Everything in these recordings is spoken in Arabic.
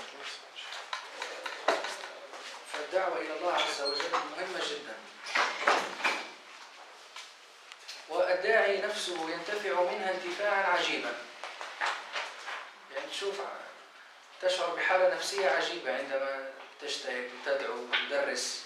فالدعوة إلى الله عز وجل مهمة جدا، والداعي نفسه ينتفع منها انتفاعا عجيبا. يعني تشعر بحالة نفسية عجيبة عندما تجتهد وتدعو وتدرس.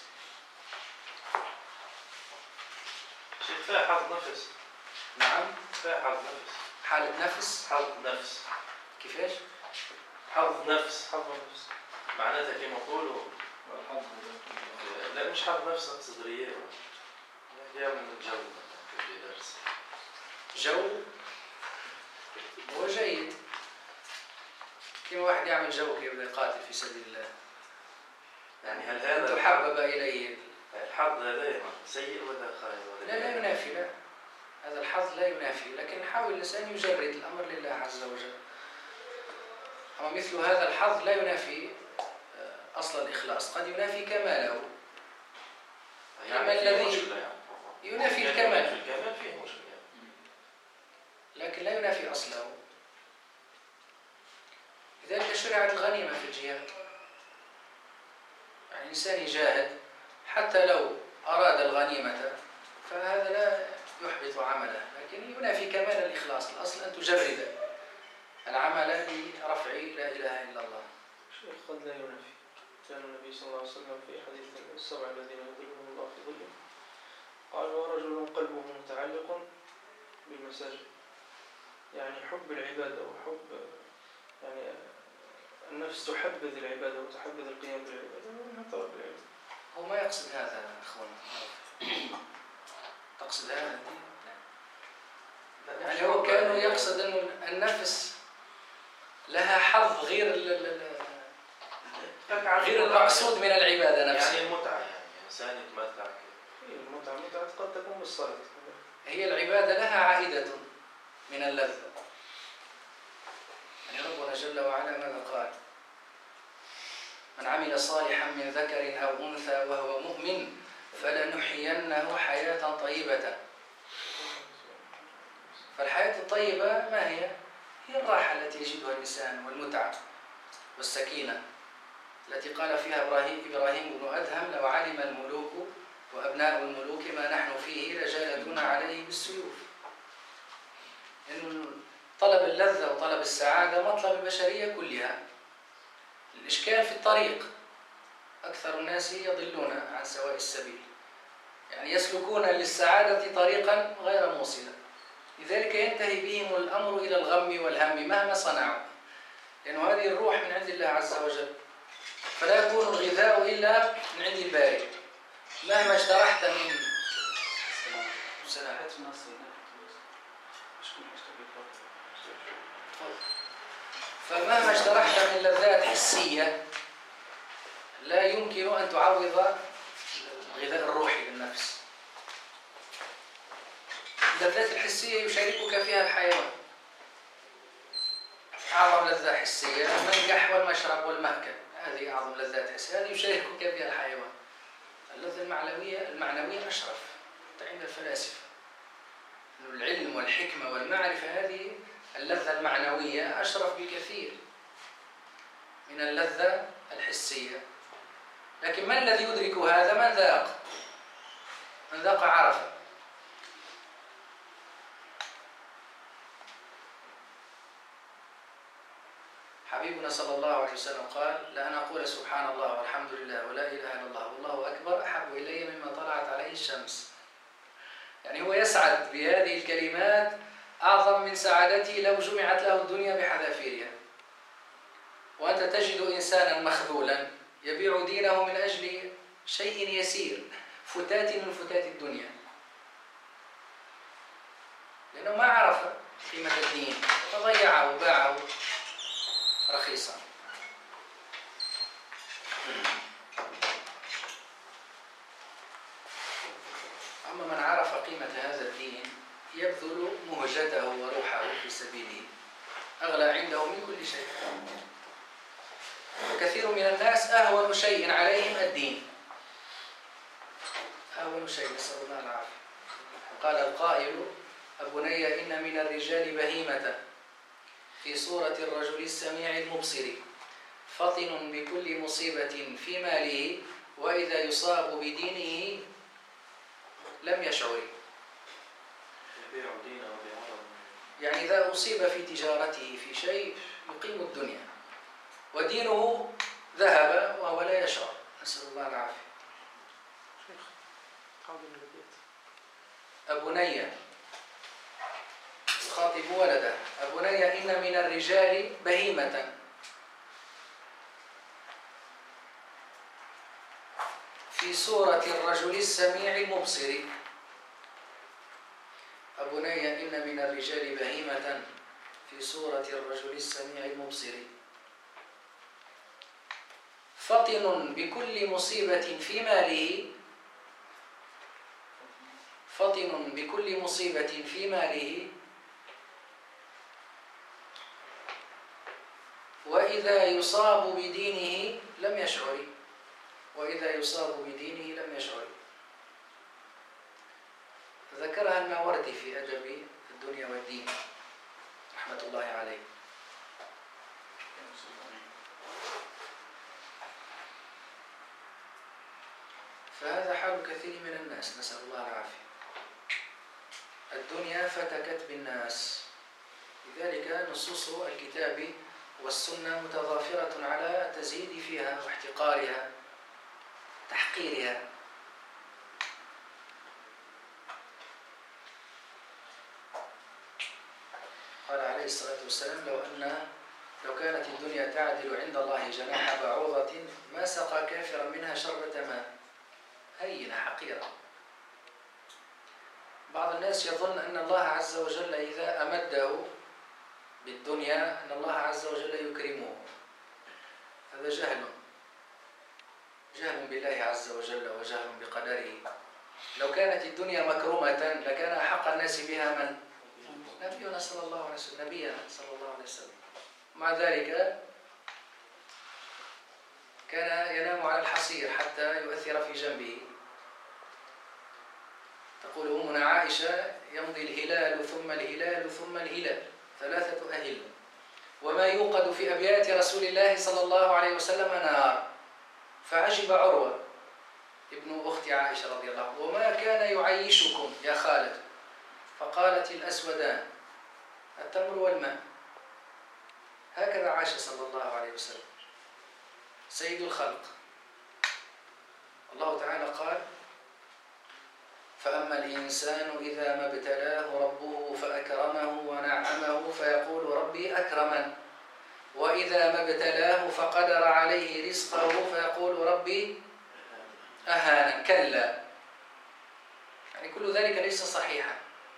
شيخ فيها حظ نفس. نعم فيها حظ نفس. حالة نفس. حظ نفس. كيفاش؟ حظ نفس. حظ نفس معناتها كما يقولوا لا مش حظ نفس، اقصد رياء. رياء من الجو في درس. جو هو جيد، كما واحد يعمل جو كي يبدا يقاتل في سبيل الله. يعني هل هذا تحبب إليه الحظ هذا سيء ولا خير؟ لا ينافي، لا هذا الحظ لا ينافي، لكن حاول الإنسان يجرد الأمر لله عز وجل. أما مثل هذا الحظ لا ينافي أصل الإخلاص، قد ينافي كماله. يعني الذي ينافي الكمال، الكمال فيه مشكلة، لكن لا ينافي أصله. لذلك شرعت الغنيمة في الجهاد. يعني الإنسان يجاهد حتى لو أراد الغنيمة فهذا لا يحبط عمله، لكن ينافي كمال الإخلاص. الأصل أن تجرد العمل لرفع لا إله إلا الله. شيخ قد لا ينافي، كان النبي صلى الله عليه وسلم في حديث السبع الذين يظلهم الله في ظله قال: ورجل قلبه متعلق بالمساجد. يعني حب العبادة وحب يعني النفس تحبذ العبادة وتحبذ القيام بالعبادة ومنها طلب العلم. هو ما يقصد هذا أخونا. تقصد هذا؟ يعني هو كانوا يقصد أن النفس لها حظ غير المقصود من العبادة نفسها. يعني المتعة، يعني إنسان يتمتع. المتعة قد تكون بالصلاة. هي العبادة لها عائدة من اللذة. يعني ربنا جل وعلا ماذا قال؟ من عمل صالحا من ذكر أو أنثى وهو مؤمن فلنحيينه حياة طيبة. فالحياة الطيبة ما هي؟ هي الراحة التي يجدها الإنسان والمتعة والسكينة التي قال فيها إبراهيم بن أدهم: لو علم الملوك وأبناء الملوك ما نحن فيه لجالدونا عليه بالسيوف. إن طلب اللذة وطلب السعادة مطلب البشرية كلها. الإشكال في الطريق، أكثر الناس يضلون عن سواء السبيل، يعني يسلكون للسعادة طريقا غير موصلا، لذلك ينتهي بهم الأمر إلى الغم والهم مهما صنعوا، لأن هذه الروح من عند الله عز وجل، فلا يكون الغذاء إلا من عند الباري. مهما اجترحت من فمهما اجترحت من لذات حسية لا يمكن أن تعوض الغذاء الروحي للنفس. اللذات الحسية يشاركك فيها الحيوان. أعظم لذة حسية المنجح والمشرب والمأكل، هذه أعظم لذات حسية، هذه يشاركك فيها الحيوان. اللذة المعنوية أشرف عند الفلاسفة. العلم والحكمة والمعرفة هذه اللذة المعنوية أشرف بكثير من اللذة الحسية. لكن من الذي يدرك هذا؟ من ذاق عرف. حبيبنا صلى الله عليه وسلم قال: لأن أقول سبحان الله والحمد لله ولا إله إلا الله والله أكبر أحب إلي مما طلعت عليه الشمس. يعني هو يسعد بهذه الكلمات أعظم من سعادته لو جمعت له الدنيا بحذافيرها. وأنت تجد إنسانا مخذولا يبيع دينه من أجل شيء يسير، فتات من فتات الدنيا، لأنه ما عرف قيمة الدين فضيعه وباعه رخيصا. أما من عرف قيمة هذا الدين يبذل مهجته وروحه في سبيله، أغلى عنده من كل شيء. وكثير من الناس أهون شيء عليهم الدين، أهون شيء، نسأل الله العافية. قال القائل: أبني إن من الرجال بهيمة في صورة الرجل السميع المبصر، فطن بكل مصيبة في ماله وإذا يصاب بدينه لم يشعر. يبيع دينه بعرض. يعني إذا أصيب في تجارته في شيء يقيم الدنيا ودينه ذهب وهو لا يشعر، نسأل الله العافية. أبني يخاطب ولده: أبني إن من الرجال بهيمة في صورة الرجل السميع المبصر. أبني إن من الرجال بهيمة في صورة الرجل السميع المبصر فطن بكل مصيبة في ماله، فطن بكل مصيبة في ماله وإذا يصاب بدينه لم يشعر، وإذا يصاب بدينه لم يشعر. ذكرها الماوردي في أدب الدنيا والدين رحمة الله عليه. فهذا حال كثير من الناس، نسأل الله العافية. الدنيا فتكت بالناس، لذلك نصوص الكتاب والسنة متضافرة على التزهيد فيها واحتقارها تحقيرها. قال عليه الصلاة والسلام: لو كانت الدنيا تعدل عند الله جناح بعوضة ما سقى كافرا منها شربة ماء. هينة حقيرة. بعض الناس يظن أن الله عز وجل إذا أمده بالدنيا أن الله عز وجل يكرمه. هذا جهل بالله عز وجل وجهل بقدره. لو كانت الدنيا مكرمة لكان أحق الناس بها من؟ نبينا صلى الله عليه وسلم، نبينا صلى الله عليه وسلم. مع ذلك كان ينام على الحصير حتى يؤثر في جنبه. تقول أمنا عائشة: يمضي الهلال ثم الهلال ثم الهلال 3 أهل، وما يوقد في أبيات رسول الله صلى الله عليه وسلم نار. فعجب عروة ابن أخت عائشة رضي الله عنها: وما كان يعيشكم يا خالد؟ فقالت: الأسودان، التمر والماء. هكذا عاش صلى الله عليه وسلم سيد الخلق. الله تعالى قال: فأما الإنسان إذا ما ابتلاه ربه فأكرمه ونعمه فيقول ربي أكرمن، وإذا ما ابتلاه فقدر عليه رزقه فيقول ربي أهانن. كلا، يعني كل ذلك ليس صحيحا.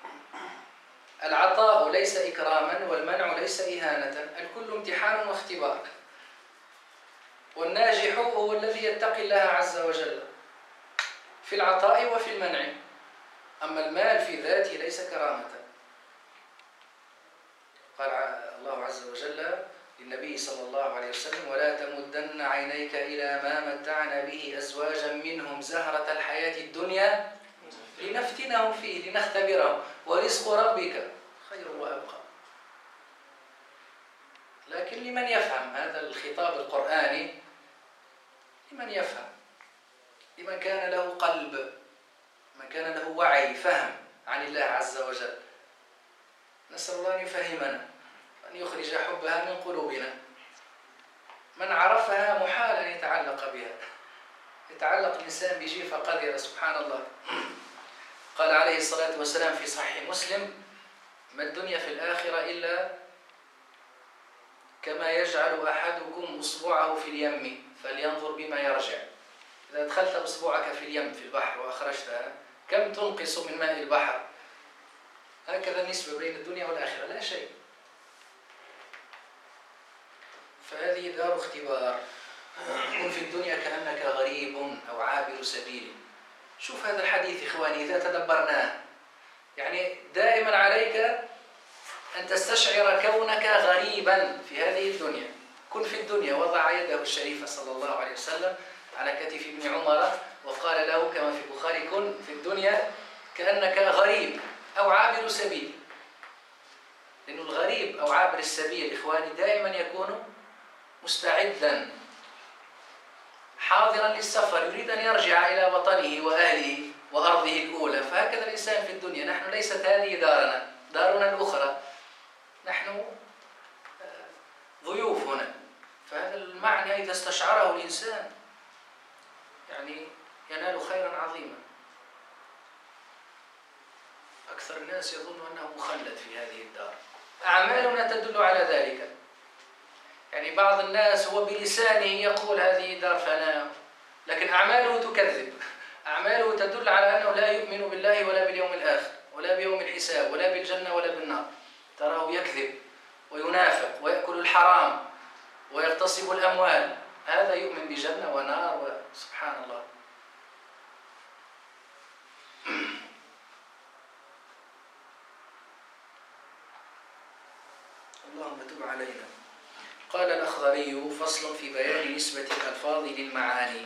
العطاء ليس إكراما والمنع ليس إهانة، الكل امتحان واختبار. والناجح هو الذي يتقي الله عز وجل في العطاء وفي المنع. أما المال في ذاته ليس كرامة. قال الله عز وجل للنبي صلى الله عليه وسلم: ولا تمدن عينيك إلى ما متعنا به أزواجا منهم زهرة الحياة الدنيا لنفتنهم فيه لنختبرهم ورزق ربك خير وأبقى. لكن لمن يفهم هذا الخطاب القرآني، لمن يفهم، لمن كان له قلب، من كان له وعي فهم عن الله عز وجل. نسأل الله أن يفهمنا، أن يخرج حبها من قلوبنا. من عرفها محال أن يتعلق بها. يتعلق الإنسان بجيفة قذرة سبحان الله. قال عليه الصلاة والسلام في صحيح مسلم: ما الدنيا في الآخرة إلا كما يجعل أحدكم أصبعه في اليم فلينظر بما يرجع. إذا أدخلت أصبعك في اليم في البحر وأخرجتها كم تنقص من ماء البحر؟ هكذا النسبة بين الدنيا والآخرة، لا شيء. فهذه دار اختبار. كن في الدنيا كأنك غريب أو عابر سبيل. شوف هذا الحديث إخواني إذا تدبرناه، يعني دائما عليك أن تستشعر كونك غريبا في هذه الدنيا. كن في الدنيا. وضع يده الشريفة صلى الله عليه وسلم على كتف ابن عمر وقال له كما في البخاري: كن في الدنيا كأنك غريب أو عابر سبيل. لأن الغريب أو عابر السبيل إخواني دائما يكون مستعدا حاضرا للسفر، يريد أن يرجع إلى وطنه وأهله وأرضه الأولى. فهكذا الإنسان في الدنيا، نحن ليست هذه دارنا، دارنا الأخرى، نحن ضيوف هنا. فهذا المعنى إذا استشعره الإنسان يعني ينال خيرا عظيما. أكثر الناس يظن أنه مخلد في هذه الدار. أعمالنا تدل على ذلك. يعني بعض الناس هو بلسانه يقول هذه دار فناء، لكن أعماله تكذب. أعماله تدل على أنه لا يؤمن بالله ولا باليوم الآخر ولا بيوم الحساب ولا بالجنة ولا بالنار. تراه يكذب وينافق ويأكل الحرام ويغتصب الأموال، هذا يؤمن بجنة ونار سبحان الله. اللهم تب علينا. قال الأخضري: فصل في بيان نسبة الألفاظ للمعاني.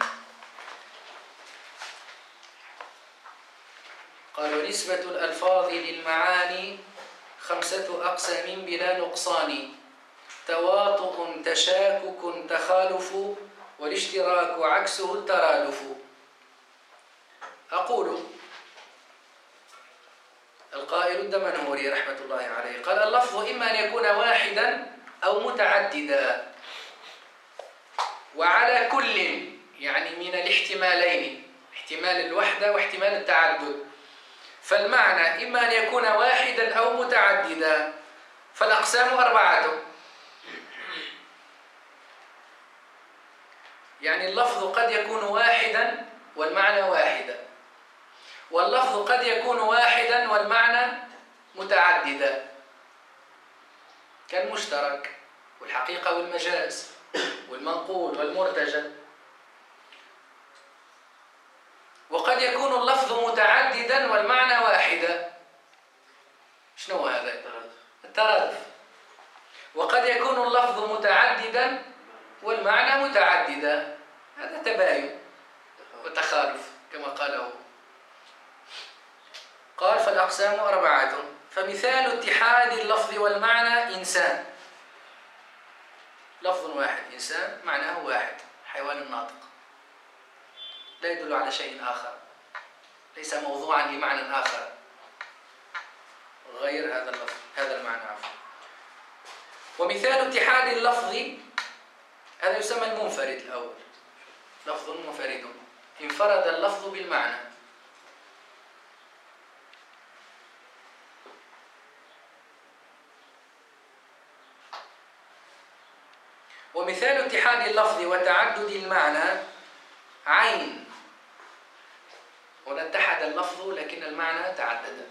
قال: ونسبة الألفاظ للمعاني 5 أقسام بلا نقصان: تواطؤ، تشاكك، تخالف، والاشتراك عكسه الترادف. أقول القائل الدمنهوري رحمة الله عليه قال: اللفظ إما أن يكون واحدا أو متعددا، وعلى كل يعني من الاحتمالين، احتمال الوحدة واحتمال التعدد. فالمعنى إما أن يكون واحدا أو متعددا، فالأقسام 4. يعني اللفظ قد يكون واحدا والمعنى واحدا، واللفظ قد يكون واحدا والمعنى متعددا، كالمشترك والحقيقة والمجاز والمنقول والمرتجل. وقد يكون اللفظ متعددا والمعنى واحدا. شنو هذا؟ الترادف. وقد يكون اللفظ متعددا والمعنى متعددا، هذا تباين وتخالف كما قاله. قال: فالأقسام 4. فمثال اتحاد اللفظ والمعنى إنسان. لفظ واحد إنسان معناه واحد، حيوان ناطق، لا يدل على شيء آخر، ليس موضوعا لمعنى آخر غير هذا اللفظ، هذا المعنى عفوا. ومثال اتحاد اللفظ هذا يسمى المنفرد الأول، لفظ منفرد انفرد اللفظ بالمعنى. ومثال اتحاد اللفظ وتعدد المعنى عين. هنا اتحد اللفظ لكن المعنى تعدد،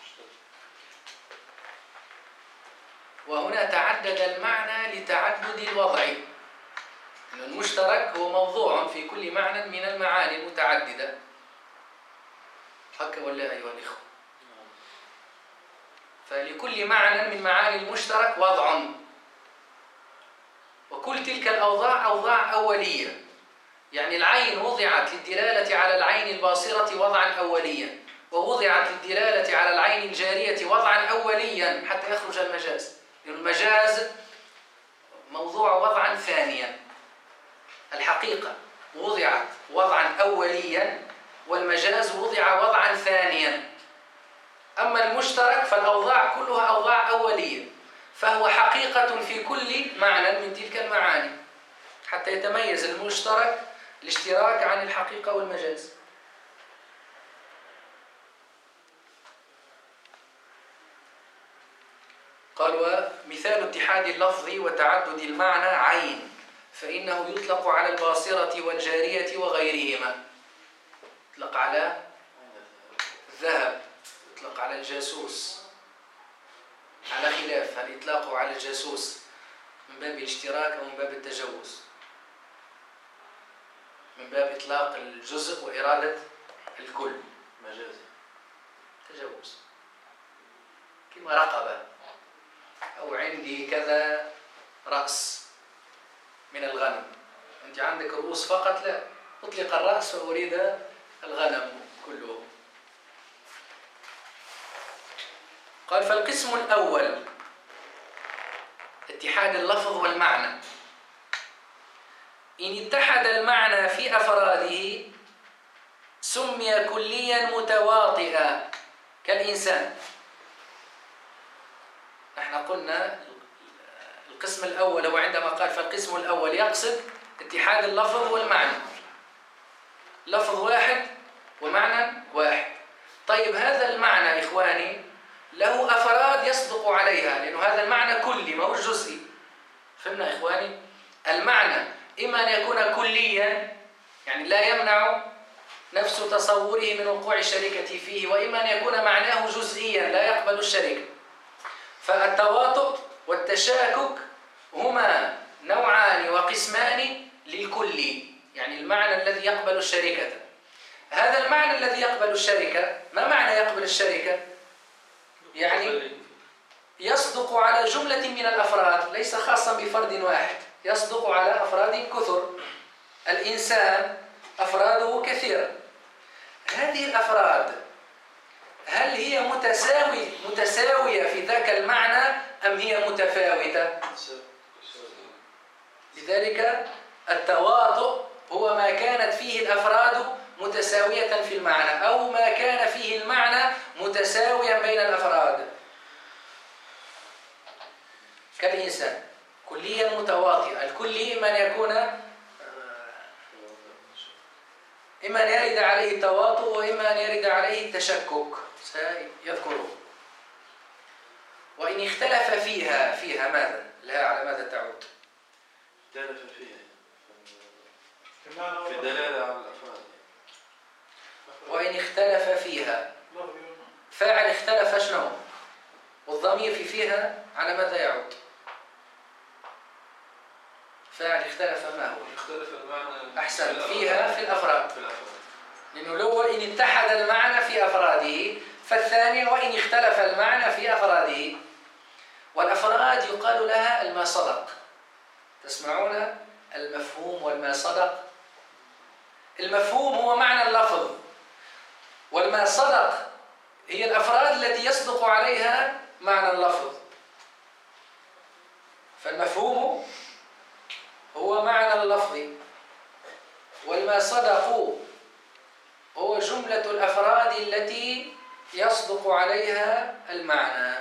وهنا تعدد المعنى لتعدد الوضع. المشترك هو موضوع في كل معنى من المعاني المتعددة. هكا ولا أيها الإخوة؟ فلكل معنى من معاني المشترك وضع، وكل تلك الأوضاع أوضاع أولية. يعني العين وضعت للدلالة على العين الباصرة وضعا أوليا، ووضعت للدلالة على العين الجارية وضعا أوليا حتى يخرج المجاز. المجاز موضوع وضعا ثانيا. الحقيقة وضعت وضعا أوليا والمجاز وضع وضعا ثانيا. أما المشترك فالأوضاع كلها أوضاع أولية، فهو حقيقة في كل معنى من تلك المعاني حتى يتميز المشترك الاشتراك عن الحقيقة والمجاز. قال: ومثال اتحاد اللفظ وتعدد المعنى عين، فإنه يطلق على الباصرة والجارية وغيرهما. يطلق على الذهب، يطلق على الجاسوس، على خلاف هل إطلاقه على الجاسوس من باب الاشتراك أو من باب التجوز، من باب إطلاق الجزء وإرادة الكل. مجازي تجوز، كما رقبة أو عندي كذا رأس من الغنم، أنت عندك رؤوس فقط، لا، أطلق الرأس وأريد الغنم كله. قال: فالقسم الأول اتحاد اللفظ والمعنى إن اتحد المعنى في أفراده سمي كليا متواطئا كالإنسان. نحن قلنا القسم الأول هو عندما قال فالقسم الأول يقصد اتحاد اللفظ والمعنى، لفظ واحد ومعنى واحد. طيب هذا المعنى إخواني له أفراد يصدق عليها، لأنه هذا المعنى كلي ما هو جزئي. فهمنا إخواني؟ المعنى إما أن يكون كليا يعني لا يمنع نفس تصوره من وقوع الشركة فيه، وإما أن يكون معناه جزئيا لا يقبل الشركة. فالتواطؤ والتشاكك هما نوعان وقسمان للكلي، يعني المعنى الذي يقبل الشركة. هذا المعنى الذي يقبل الشركة، ما معنى يقبل الشركة؟ يعني يصدق على جملة من الأفراد، ليس خاصا بفرد واحد، يصدق على أفراد كثر. الإنسان أفراده كثيرة، هذه الأفراد هل هي متساوية في ذاك المعنى أم هي متفاوتة؟ لذلك التواطؤ هو ما كانت فيه الأفراد متساوية في المعنى، أو ما كان فيه المعنى متساويا بين الأفراد كالإنسان كليا متواطئا. الكلي إما أن يكون إما أن يرد عليه التواطؤ وإما أن يرد عليه التشكك، سيذكره. وإن اختلف فيها ماذا؟ لا، على ماذا تعود؟ اختلف فيها في الدلالة على الأفراد. وإن اختلف فيها، فاعل اختلف شنو؟ والضمير فيها على ماذا يعود؟ فاعل اختلف ما هو؟ اختلف المعنى. أحسن، فيها في الأفراد. في الأفراد. لأنه الأول إن اتحد المعنى في أفراده، فالثانية وإن اختلف المعنى في أفراده. والأفراد يقال لها الما صدق. تسمعون المفهوم والما صدق؟ المفهوم هو معنى اللفظ، والما صدق هي الأفراد التي يصدق عليها معنى اللفظ. فالمفهوم هو معنى اللفظ، والما صدقوا هو جملة الأفراد التي يصدق عليها المعنى.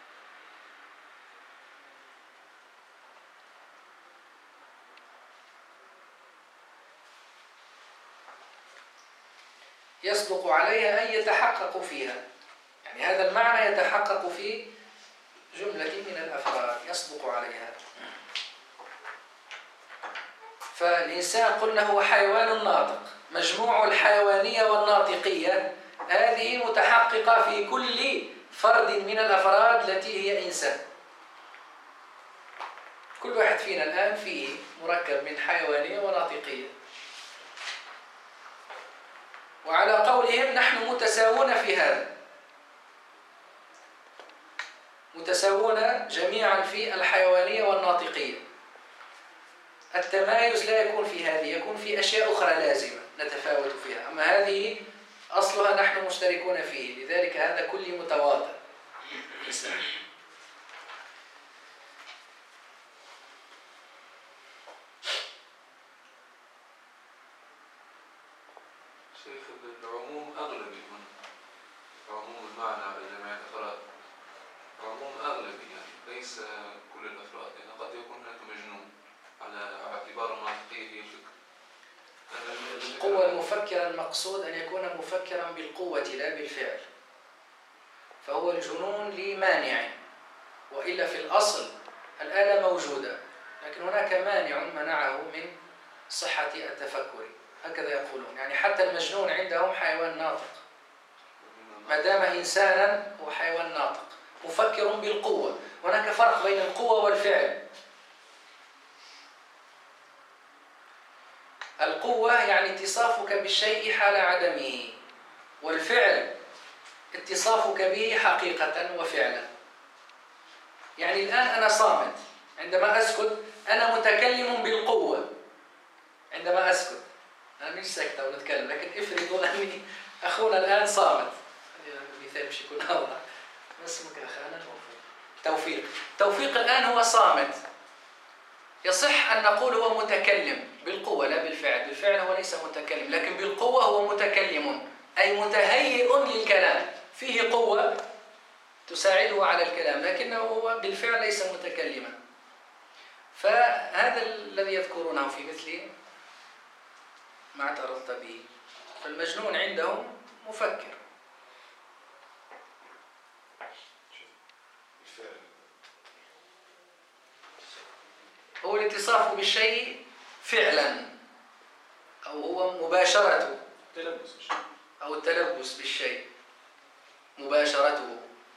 يصدق عليها أن يتحقق فيها، يعني هذا المعنى يتحقق في جملة من الأفراد يصدق عليها. فالإنسان قلنا هو حيوان ناطق، مجموع الحيوانية والناطقية هذه متحققة في كل فرد من الأفراد التي هي إنسان. كل واحد فينا الآن فيه مركب من حيوانية وناطقية. وعلى قولهم نحن متساوون في هذا، متساوون جميعا في الحيوانية والناطقية. التمايز لا يكون في هذه، يكون في أشياء أخرى لازمة نتفاوت فيها، أما هذه أصلها نحن مشتركون فيه، لذلك هذا كل متواطئ. شيخ العموم أغلبي هنا، عموم المعنى بجميع الأفراد عموم أغلبي، يعني ليس كل الأفراد، يعني قد يكون هناك مجنون على اعتبار الناطقية هي الفكرة. القوة المفكرة المقصود أن يكون مفكرا بالقوة لا بالفعل، فهو الجنون لمانع، وإلا في الأصل الآلة موجودة، لكن هناك مانع منعه من صحة التفكر، هكذا يقولون. يعني حتى المجنون عندهم حيوان ناطق، ما دام إنسانا هو حيوان ناطق مفكر بالقوة. هناك فرق بين القوة والفعل. القوة يعني اتصافك بالشيء حال عدمه، والفعل اتصافك به حقيقة وفعلا. يعني الآن أنا صامت، عندما أسكت أنا متكلم بالقوة. عندما أسكت أنا مش ساكتة ونتكلم، لكن افرضوا أني أخونا الآن صامت، مثال مش يكون أوضح. ما اسمك أخانا؟ توفيق. توفيق الآن هو صامت، يصح أن نقول هو متكلم بالقوة، بالفعل. بالفعل هو ليس متكلم، لكن بالقوة هو متكلم، أي متهيئ للكلام، فيه قوة تساعده على الكلام، لكنه هو بالفعل ليس متكلما. فهذا الذي يذكرونه في مثل ما اعترضت به. فالمجنون عندهم مفكر. هو الاتصاف بالشيء فعلا، أو هو مباشرته، أو التلبس بالشيء مباشرته.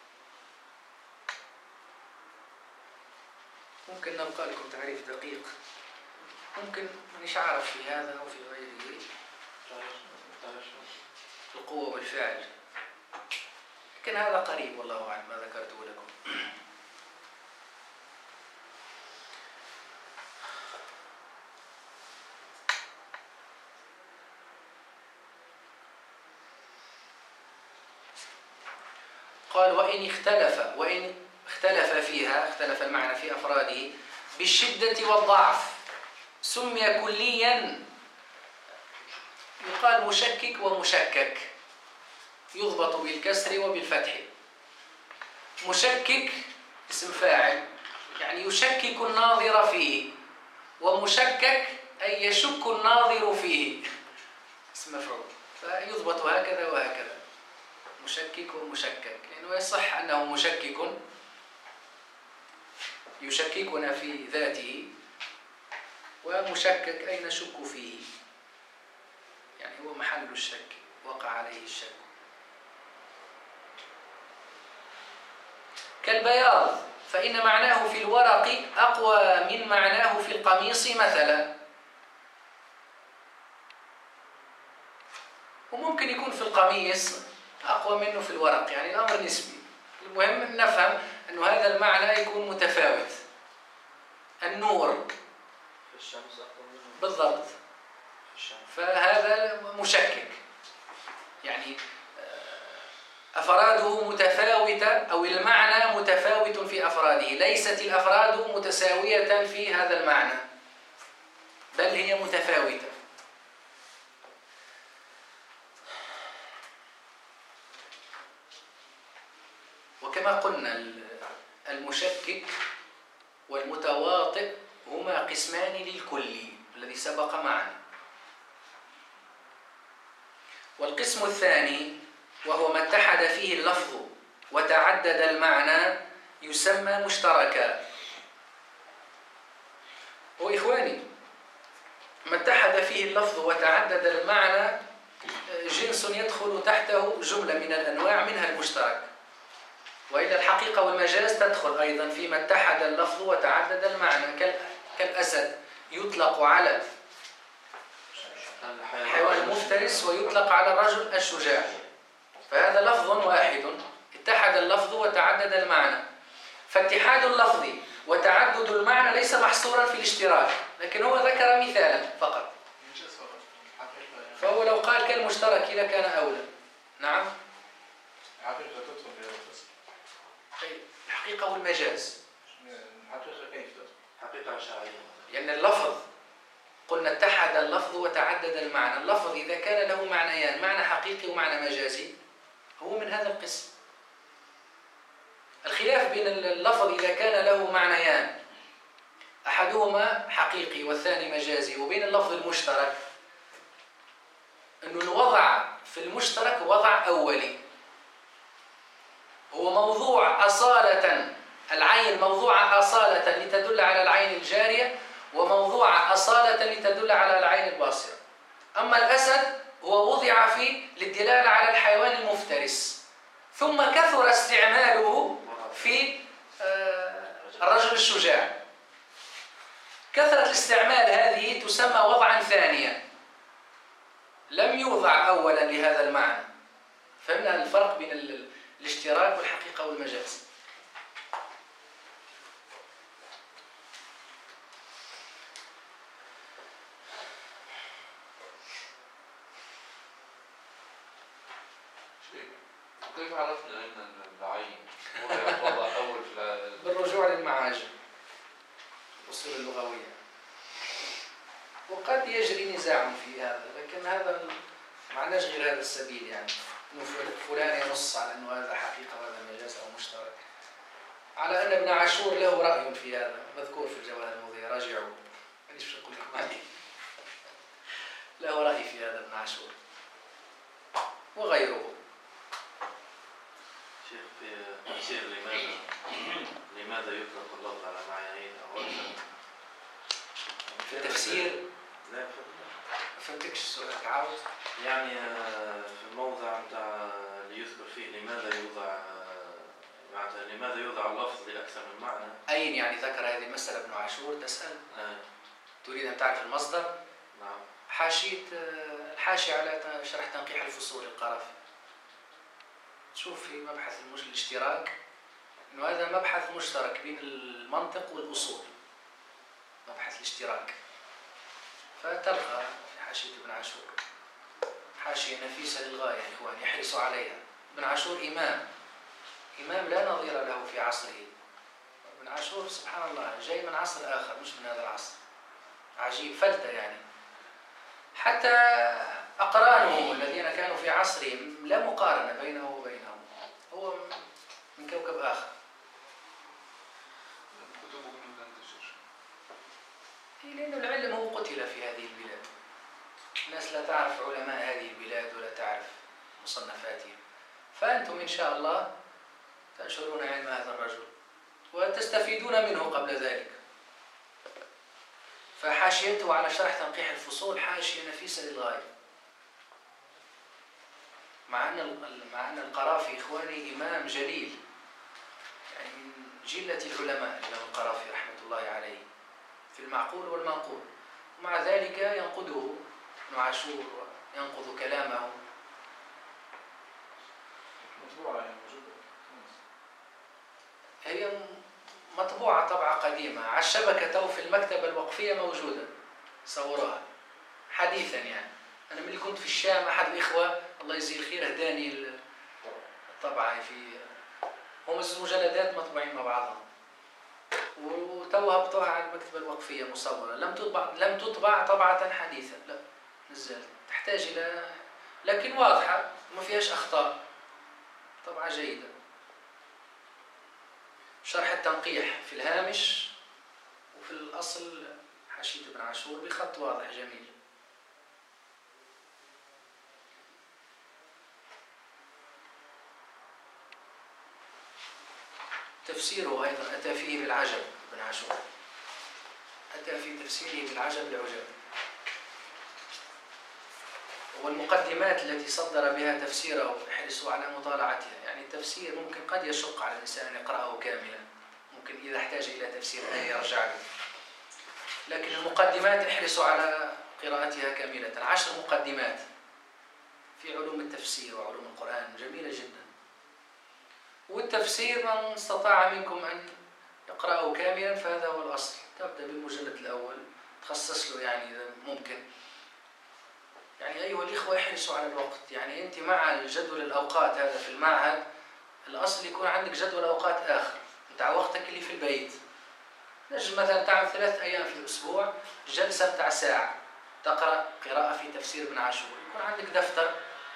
ممكن نبقى لكم تعريف دقيق، ممكن مانيش عارف في هذا أو في غيره، القوة والفعل، لكن هذا قريب والله أعلم ما ذكرته لكم. قال وإن اختلف فيها، اختلف المعنى في أفراده بالشدة والضعف سمي كليا، يقال مشكك ومشكك، يضبط بالكسر وبالفتح. مشكك اسم فاعل، يعني يشكك الناظر فيه، ومشكك أي يشك الناظر فيه، اسم مفعول، فيضبط هكذا وهكذا، مشكك ومشكك، لأنه يصح أنه مشكك يشككنا في ذاته، ومشكك أي نشك فيه، يعني هو محل الشك، وقع عليه الشك. كالبياض فإن معناه في الورق أقوى من معناه في القميص مثلا. وممكن يكون في القميص أقوى منه في الورق، يعني الأمر نسبي. المهم أن نفهم أن هذا المعنى يكون متفاوت. النور في الشمس أقوى منه بالضبط، في الشمس. فهذا مشكك، يعني أفراده متفاوتة، أو المعنى متفاوت في أفراده، ليست الأفراد متساوية في هذا المعنى، بل هي متفاوتة. وكما قلنا المشكك والمتواطئ هما قسمان للكلي الذي سبق معنا. والقسم الثاني وهو ما اتحد فيه اللفظ وتعدد المعنى يسمى مشتركا. وإخواني ما اتحد فيه اللفظ وتعدد المعنى جنس يدخل تحته جملة من الأنواع منها المشترك، وإلا الحقيقة والمجاز تدخل أيضا فيما اتحد اللفظ وتعدد المعنى. كالأسد يطلق على الحيوان المفترس ويطلق على الرجل الشجاع، فهذا لفظ واحد اتحد اللفظ وتعدد المعنى. فاتحاد اللفظ وتعدد المعنى ليس محصورا في الاشتراك، لكن هو ذكر مثالا فقط، فهو لو قال كالمشترك لكان أولى. نعم، الحقيقة والمجاز. الحقيقة كيف تدخل؟ حقيقة شرعية. لأن اللفظ قلنا اتحد اللفظ وتعدد المعنى. اللفظ إذا كان له معنيان، معنى حقيقي ومعنى مجازي، هو من هذا القسم. الخلاف بين اللفظ إذا كان له معنيان أحدهما حقيقي والثاني مجازي، وبين اللفظ المشترك أنه الوضع في المشترك وضع أولي، هو موضوع أصالة، العين موضوع أصالة لتدل على العين الجارية، وموضوع أصالة لتدل على العين الباصرة. أما الأسد هو وضع فيه للدلالة على الحيوان المفترس، ثم كثر استعماله في الرجل الشجاع. كثرة الاستعمال هذه تسمى وضعا ثانيا، لم يوضع أولا لهذا المعنى. فهمنا الفرق بين الاشتراك والحقيقة والمجاز. كيف عرفنا أن العين وضع أول في بالرجوع للمعاجم الأصول اللغوية. وقد يجري نزاع في هذا، لكن هذا معناش غير هذا السبيل، يعني انه فلان ينص على انه هذا حقيقه وهذا مجاز او مشترك، على ان ابن عاشور له راي في هذا مذكور في الجواهر المضيئه، راجعوا مانيش باش نقول لكم عليه، له راي في هذا ابن عاشور وغيره. شيخ في تفسير لماذا يطلق اللفظ على معانيه او اكثر؟ في التفسير لا ما فهمتكش السؤال، تعاود. يعني في الموضع نتاع اللي يذكر فيه لماذا يوضع اللفظ لأكثر من معنى. أين يعني ذكر هذه المسألة ابن عاشور تسأل؟ تريد أن تعرف المصدر؟ نعم. الحاشية على شرح تنقيح الفصول القرافي. تشوف في مبحث الاشتراك إنه هذا مبحث مشترك بين المنطق والأصول. مبحث الاشتراك. فتلقى في حاشية ابن عاشور حاشية نفيسة للغاية يا إخوان، يحرصوا عليها. ابن عاشور إمام لا نظير له في عصره. ابن عاشور سبحان الله جاي من عصر آخر مش من هذا العصر، عجيب فلتة يعني. حتى أقرانه الذين كانوا في عصرهم لا مقارنة بينه وبينهم، هو من كوكب آخر. كتبه من تنتشر لأن العلم هو قتل في هذه البلاد، الناس لا تعرف علماء هذه البلاد ولا تعرف مصنفاتهم، فأنتم إن شاء الله تنشرون علم هذا الرجل وتستفيدون منه قبل ذلك. فحاشيته على شرح تنقيح الفصول حاشية نفيسة للغاية، مع أن القرافي إخواني إمام جليل، يعني من جلة العلماء الإمام القرافي رحمة الله عليه في المعقول والمنقول، ومع ذلك ينقده ابن عاشور وينقض كلامه. مطبوعة يعني موجودة. هي مطبوعة طبعة قديمة على الشبكة في المكتبة الوقفية موجودة، صوروها حديثا يعني. أنا من اللي كنت في الشام أحد الإخوة الله يجزيه الخير هداني الطبعة، في هم المجلدات مطبوعين مع بعضهم، وتوها هبطوها على المكتبة الوقفية مصورة، لم تطبع طبعة حديثة، لا نزلت تحتاج إلى، لكن واضحة ما فيهاش أخطاء، طبعة جيدة. شرح التنقيح في الهامش، وفي الأصل حاشية ابن عاشور بخط واضح جميل. تفسيره أيضا أتى فيه بالعجب ابن عاشور، أتى في تفسيره بالعجب العجاب. والمقدمات التي صدر بها تفسيره احرصوا على مطالعتها، يعني التفسير ممكن قد يشق على الإنسان أن يقرأه كاملا، ممكن إذا احتاج إلى تفسير آية يرجع له، لكن المقدمات احرصوا على قراءتها كاملة. 10 مقدمات في علوم التفسير وعلوم القرآن جميلة جدا. والتفسير من استطاع منكم أن يقرأه كاملا فهذا هو الأصل، تبدأ بالمجلد الأول تخصص له يعني إذا ممكن. يعني أيها الإخوة احرصوا على الوقت، يعني أنت مع الجدول الأوقات هذا في المعهد الأصل يكون عندك جدول أوقات آخر بتاع وقتك اللي في البيت. نجم مثلا تعمل 3 أيام في الأسبوع جلسة بتاع ساعة تقرأ قراءة في تفسير ابن عاشور، يكون عندك دفتر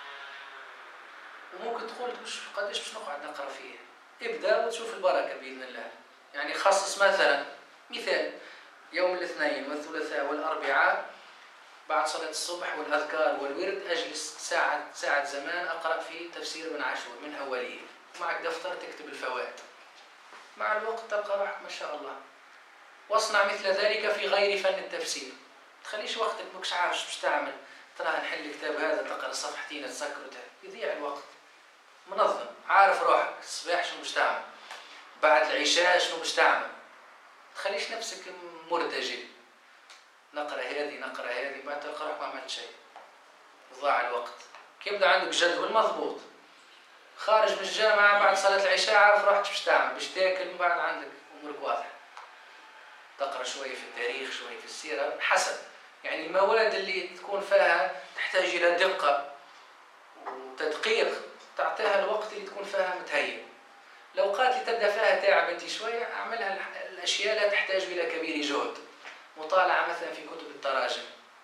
وممكن تقول قديش باش نقعد نقرأ فيه. ابدأ وتشوف البركة بإذن الله. يعني خصص مثلا مثال يوم الاثنين والثلاثاء والأربعاء بعد صلاة الصبح والأذكار والورد أجلس ساعة زمان أقرأ في تفسير ابن عاشور من أوله، ومعك دفتر تكتب الفوائد. مع الوقت تلقى روحك ما شاء الله. واصنع مثل ذلك في غير فن التفسير، تخليش وقتك ماكش عارف باش تعمل، ترى نحل الكتاب هذا تقرأ صفحتين تسكر يضيع الوقت. منظم عارف روحك الصباح شنو باش تعمل، بعد العشاء شنو باش تعمل، تخليش نفسك مرتجل نقرأ هذه بعد تلقى روحك ما عملت شيء، ضاع الوقت. كي يبدا عندك جدول مضبوط، خارج من الجامعة بعد صلاة العشاء عارف روحك باش تعمل، باش تاكل، من بعد عندك أمورك واضحة. تقرأ شوية في التاريخ شوية في السيرة حسب، يعني المواد اللي تكون فيها تحتاج إلى دقة وتدقيق تعطيها الوقت اللي تكون فيها متهيئ. الأوقات اللي تبدأ فيها تعب أنت شوية أعملها الأشياء لا تحتاج إلى كبير جهد. مطالعة مثلا في كتب التراجم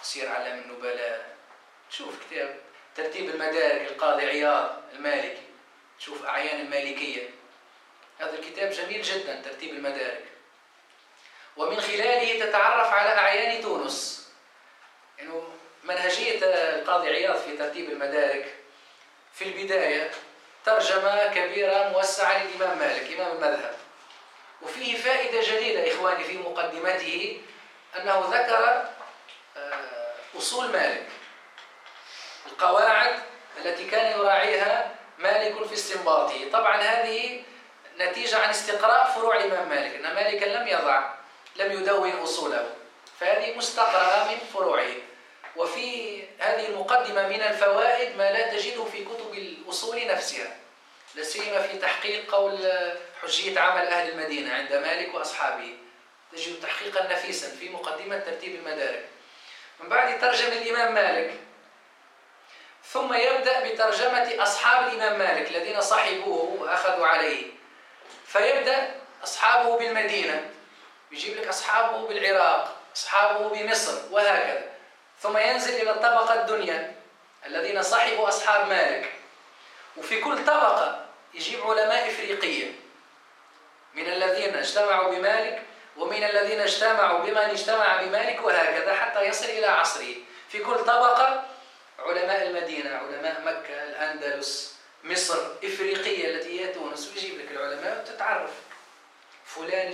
سير علم النبلاء، تشوف كتاب ترتيب المدارك القاضي عياض المالكي، تشوف أعيان المالكية. هذا الكتاب جميل جدا ترتيب المدارك، ومن خلاله تتعرف على أعيان تونس. إنه منهجية القاضي عياض في ترتيب المدارك في البداية ترجمة كبيرة موسعة للإمام مالك إمام المذهب، وفيه فائدة جليلة إخواني في مقدمته، أنه ذكر أصول مالك، القواعد التي كان يراعيها مالك في استنباطه. طبعا هذه نتيجة عن استقراء فروع الإمام مالك، أن مالكا لم يدون أصوله، فهذه مستقرأة من فروعه. وفي هذه المقدمة من الفوائد ما لا تجده في كتب الأصول نفسها، لا سيما في تحقيق قول حجية عمل أهل المدينة عند مالك وأصحابه، تجد تحقيقا نفيسا في مقدمة ترتيب المدارك. من بعد ترجم الإمام مالك، ثم يبدأ بترجمة أصحاب الإمام مالك الذين صحبوه وأخذوا عليه، فيبدأ أصحابه بالمدينة، يجيب لك أصحابه بالعراق، أصحابه بمصر، وهكذا. ثم ينزل إلى الطبقة الدنيا الذين صحبوا أصحاب مالك، وفي كل طبقة يجيب علماء إفريقية من الذين اجتمعوا بمالك ومن الذين اجتمعوا بمن اجتمع بمالك، وهكذا حتى يصل إلى عصره. في كل طبقة علماء المدينة، علماء مكة، الأندلس، مصر، إفريقية التي هي تونس، ويجيب لك العلماء وتتعرف فلان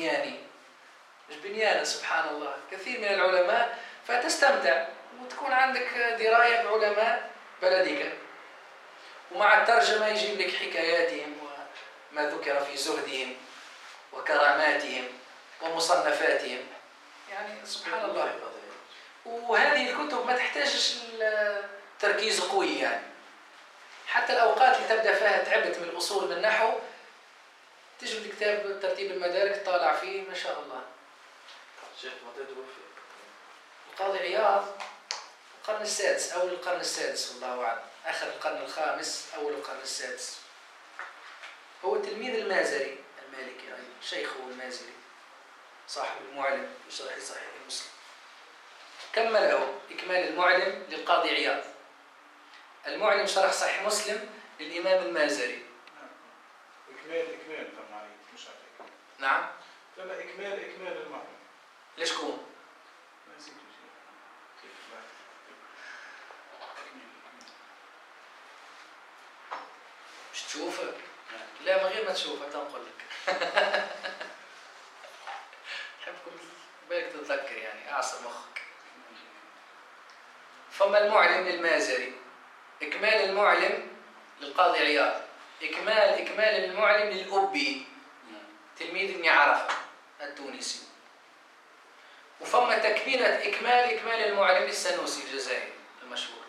جبنيان سبحان الله، كثير من العلماء، فتستمتع وتكون عندك دراية بعلماء بلدك. ومع الترجمة يجيب لك حكاياتهم وما ذكر في زهدهم وكراماتهم ومصنفاتهم، يعني سبحان الله. وهذه الكتب ما تحتاجش تركيز قوي، يعني حتى الأوقات اللي تبدأ فيها تعبت من الأصول من النحو، تجد كتاب ترتيب المدارك طالع فيه ما شاء الله. شيخ متى توفي؟ القاضي عياض القرن السادس، أول القرن السادس والله أعلم، آخر القرن الخامس أول القرن السادس. هو تلميذ المازري المالكي، أيضا شيخه المازري صاحب المعلم بشرح صحيح مسلم. كمله إكمال المعلم للقاضي عياض، المعلم شرح صحيح مسلم للإمام المازري. إكمال فهم عليك مش عليك. نعم. لا إكمال المعلم. ليش كون؟ ما نسيت شيء. مش تشوفه؟ لا من غير ما تشوفه تنقل لك. حبكم بالك تتذكر، يعني أعصر مخك. فما المعلم للمازري، إكمال المعلم للقاضي عياض، إكمال المعلم للأبي تلميذ ابن عرفة التونسي، وفما تكملة إكمال المعلم للسنوسي الجزائري المشهور.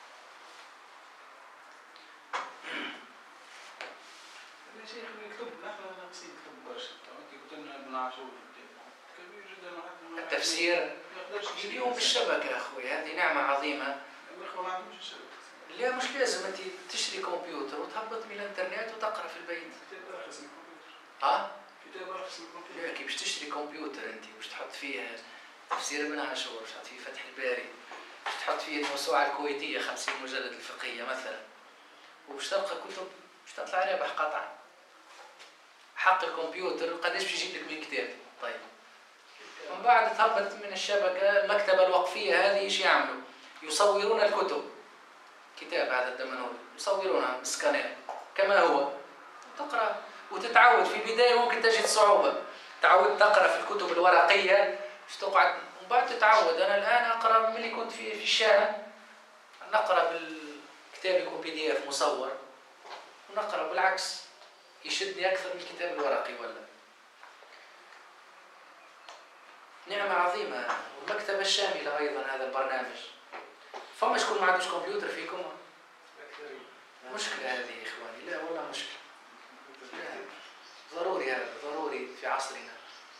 يا شيخ نكتب نحن نقصد نكتب برشا. أنت قلت لنا ابن عاشور كبير جدا. التفسير اليوم بالشبكة أخوي، هذه نعمة عظيمة. لا مش لازم أنت تشتري كمبيوتر وتهبط من الإنترنت وتقرأ في البيت. كتاب أرخص من الكمبيوتر. ها؟ كتاب أرخص من الكمبيوتر. لا كي باش تشتري كمبيوتر أنت باش تحط فيه تفسير ابن عاشور، باش تحط فيه فتح الباري، باش تحط فيه الموسوعة الكويتية 50 مجلد الفقهية مثلا، وباش تلقى كتب باش تطلع رابح قطعا. حق الكمبيوتر قداش باش يجيب لك من كتاب؟ طيب من بعد تهبط من الشبكة، المكتبة الوقفية هذه ايش يعملوا؟ يصورون الكتب، كتاب هذا الدمنهوري يصورونها بسكانير كما هو، تقرأ وتتعود. في البداية ممكن تجد صعوبة، تعود تقرأ في الكتب الورقية باش تقعد، ومن بعد تتعود. أنا الآن أقرأ ملي كنت في الشام، نقرأ بالكتاب يكون PDF مصور، ونقرأ بالعكس يشدني أكثر من الكتاب الورقي. ولا نعمة عظيمة. والمكتبة الشاملة أيضا هذا البرنامج. فما شكون ما عندوش كمبيوتر فيكم؟ مشكلة هذه يا إخواني، لا والله مشكلة. لا. ضروري هذا، ضروري في عصرنا.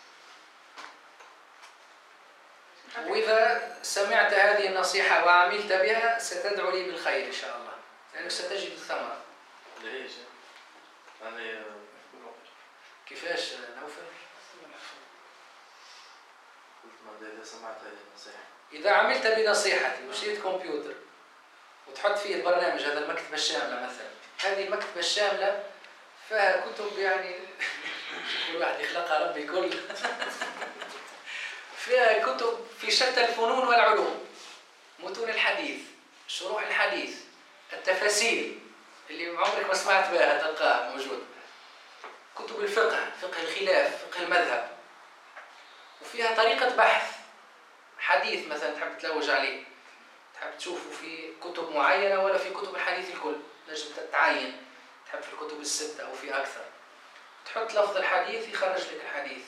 وإذا سمعت هذه النصيحة وعملت بها ستدعو لي بالخير إن شاء الله، لأنك ستجد الثمرة. ليش؟ أنا كيفاش نوفل؟ قلت ما إذا سمعت هذه النصيحة إذا عملت بنصيحتي وشريت كمبيوتر وتحط فيه البرنامج هذا المكتبة الشاملة مثلا، هذه المكتبة الشاملة فيها كتب يعني كل واحد يخلقها ربي كل فيها كتب في شتى الفنون والعلوم، متون الحديث، شروح الحديث، التفاسير اللي عمرك ما سمعت بها تلقاها موجودة، كتب الفقه، فقه الخلاف، فقه المذهب، وفيها طريقة بحث حديث مثلا تحب تلوج عليه، تحب تشوفه في كتب معينة ولا في كتب الحديث الكل، نجم تعين تحب في الكتب الستة أو في أكثر، تحط لفظ الحديث يخرج لك الحديث.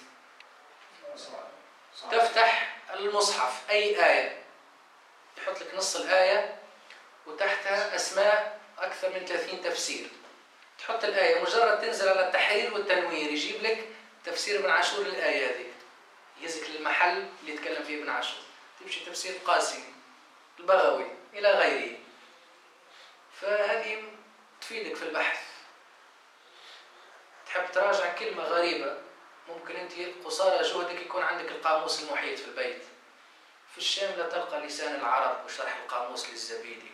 تفتح المصحف أي آية يحط لك نص الآية وتحتها أسماء أكثر من 30 تفسير، تحط الآية مجرد تنزل على التحرير والتنوير يجيب لك تفسير ابن عاشور للآية هذه، يهزك للمحل اللي يتكلم فيه ابن عاشور، تمشي تفسير القاسمي، البغوي إلى غيره. فهذه تفيدك في البحث. تحب تراجع كلمة غريبة ممكن أنت قصارى جهدك يكون عندك القاموس المحيط في البيت، في الشام لا تلقى لسان العرب وشرح القاموس للزبيدي،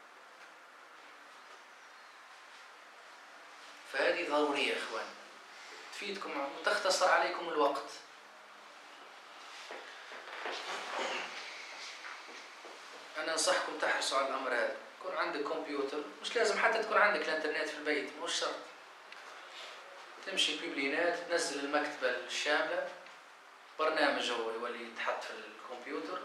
فهذه ضرورية يا إخوان تفيدكم وتختصر عليكم الوقت. أنا أنصحكم تحرصوا على الأمر هذا، يكون عندك كمبيوتر، مش لازم حتى تكون عندك الإنترنت في البيت، مش شرط، تمشي بيبلينات تنزل المكتبة الشاملة، برنامج هو يولي يتحط في الكمبيوتر،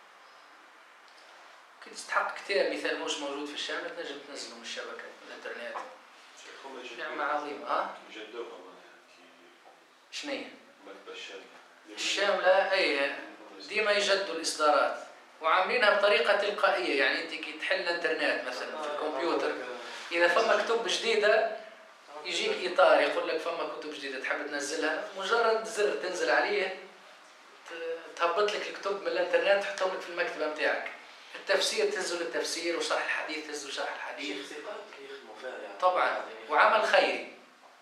كي تستحق كتاب مثال مش موجود في الشاملة تنجم تنزله من الشبكة الإنترنت. نعمة عظيمة. شنية؟ الشاملة أي ديما يجدوا الإصدارات وعاملينها بطريقة تلقائية، يعني أنت كي تحل الإنترنت مثلا في الكمبيوتر إذا فما كتب جديدة يجيك إطار يقول لك فما كتب جديدة تحب تنزلها، مجرد زر تنزل عليه تهبط لك الكتب من الإنترنت تحطهم لك في المكتبة متاعك. التفسير تنزل التفسير وشرح الحديث تنزل شرح الحديث. طبعا وعمل خيري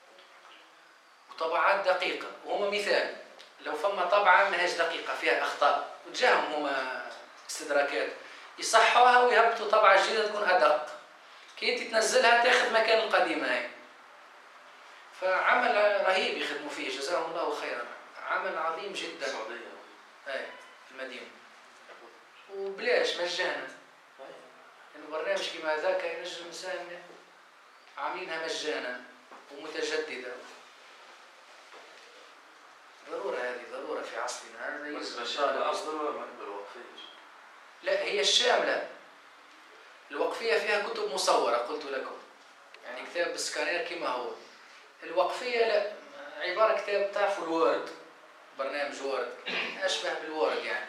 وطبعات دقيقة، وهما مثال لو فما طبعا ماهيش دقيقة فيها أخطاء وتجاهم هما استدراكات يصحوها ويهبطوا طبعة جديدة تكون أدق، كي أنت تنزلها تاخذ مكان القديمة هاي. فعمل رهيب يخدموا فيه جزاهم الله خيرا، عمل عظيم جدا. اي في المدينة وبلاش مجانا، لأنه برنامج كما ذاك ينجم الإنسان عاملينها مجانا ومتجددة. ضرورة هذه ضرورة في عصرنا هذا. بس الشاملة أفضل ولا المكتبة الوقفية؟ لا هي الشاملة، الوقفية فيها كتب مصورة قلت لكم، يعني كتاب بالسكانير كما هو. الوقفية لا، عبارة كتاب تعرفوا الوورد، برنامج وورد أشبه بالوورد يعني.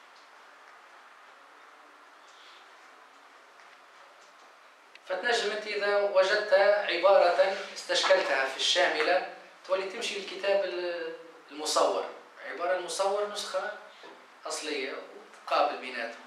فتنجم أنت إذا وجدت عبارة استشكلتها في الشاملة تولي تمشي للكتاب المصور، عبارة المصور نسخة أصلية وتقابل بيناتهم.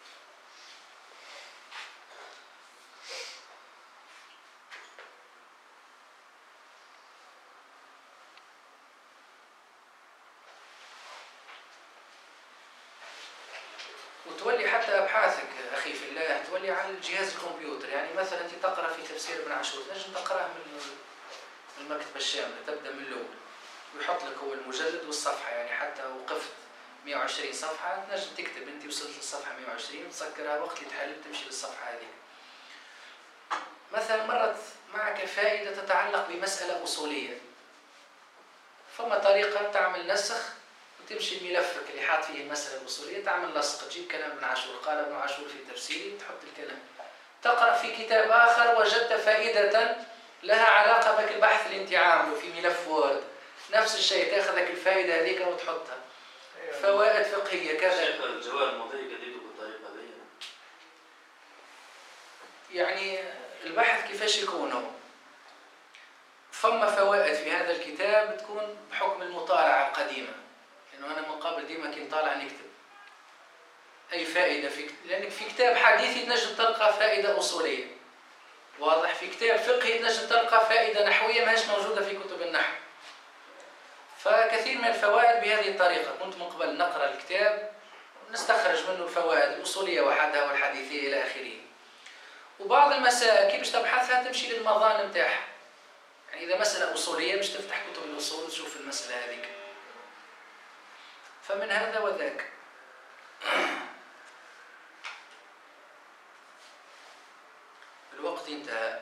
وتولي حتى أبحاثك أخي في الله تولي على الجهاز الكمبيوتر، يعني مثلا أنت تقرأ في تفسير ابن عاشور تنجم تقرأه من المكتبة الشاملة، تبدأ من الأول ويحط لك هو المجلد والصفحة، يعني حتى وقفت 120 صفحة تنجم تكتب أنت وصلت للصفحة 120 وتسكرها وقت اللي تحل تمشي للصفحة هذه. مثلا مرت معك فائدة تتعلق بمسألة أصولية، فما طريقة تعمل نسخ وتمشي بملفك اللي حاط فيه المسألة الأصولية تعمل لصق، تجيب كلام ابن عاشور قال ابن عاشور في تفسيره وتحط الكلام. تقرأ في كتاب آخر وجدت فائدة لها علاقة بك البحث اللي انت عامله في ملف وورد، نفس الشيء تاخذك الفائدة هذيك وتحطها. فوائد فقهية كذا. الجوال المضيق قديته بالطريقة دي يعني البحث كيفاش يكون هو؟ فما فوائد في هذا الكتاب تكون بحكم المطالعة القديمة، لأنه أنا من قبل ديما كي نطالع نكتب أي فائدة لأنك في كتاب حديثي تنجم تلقى فائدة أصولية واضح، في كتاب فقهي تنجم تلقى فائدة نحوية ما هيش موجودة في كتب النحو. فكثير من الفوائد بهذه الطريقة، كنت من قبل نقرأ الكتاب نستخرج منه الفوائد الأصولية وحدها والحديثية إلى آخره. وبعض المسائل كي باش تبحثها تمشي للمظان نتاعها، يعني إذا مسألة أصولية باش تفتح كتب الأصول وتشوف المسألة هذيك. فمن هذا وذاك. الوقت انتهى.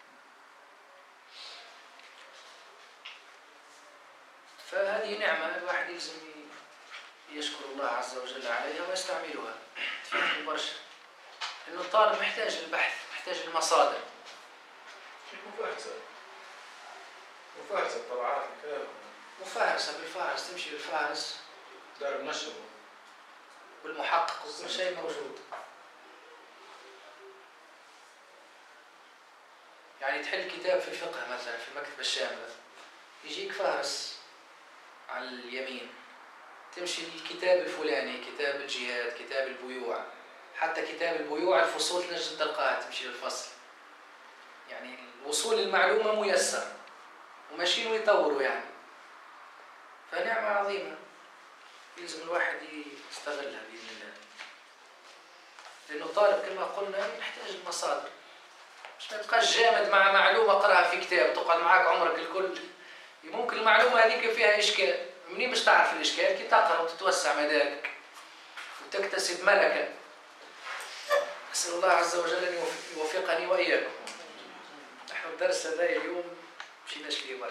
فهذه نعمة الواحد يلزم يشكر الله عز وجل عليها ويستعملها. تفيد برشا. إنه الطالب محتاج البحث، محتاج المصادر. مفارسة الطبعات الكلام. مفارسة بالفارس، تمشي بالفارس. دار النشر. والمحقق وكل شيء موجود. يعني تحل كتاب في الفقه مثلا في المكتبة الشاملة، يجيك فارس على اليمين، تمشي للكتاب الفلاني، كتاب الجهاد، كتاب البيوع، حتى كتاب البيوع الفصول تنجم تلقاها تمشي للفصل. يعني الوصول للمعلومة ميسر وماشيين ويطوروا يعني. فنعمة عظيمة يلزم الواحد يستغلها بإذن الله. لأنه الطالب كما قلنا يحتاج المصادر، مش ما تبقاش جامد مع معلومة قرأها في كتاب تقعد معاك عمرك الكل. ممكن المعلومة هذيك فيها إشكال، منين باش تعرف الإشكال؟ كي تقرأ وتتوسع مدارك وتكتسب ملكة. أسأل الله عز وجل أن يوفقني وإياكم. نحن الدرس هذا اليوم مشيناش فيه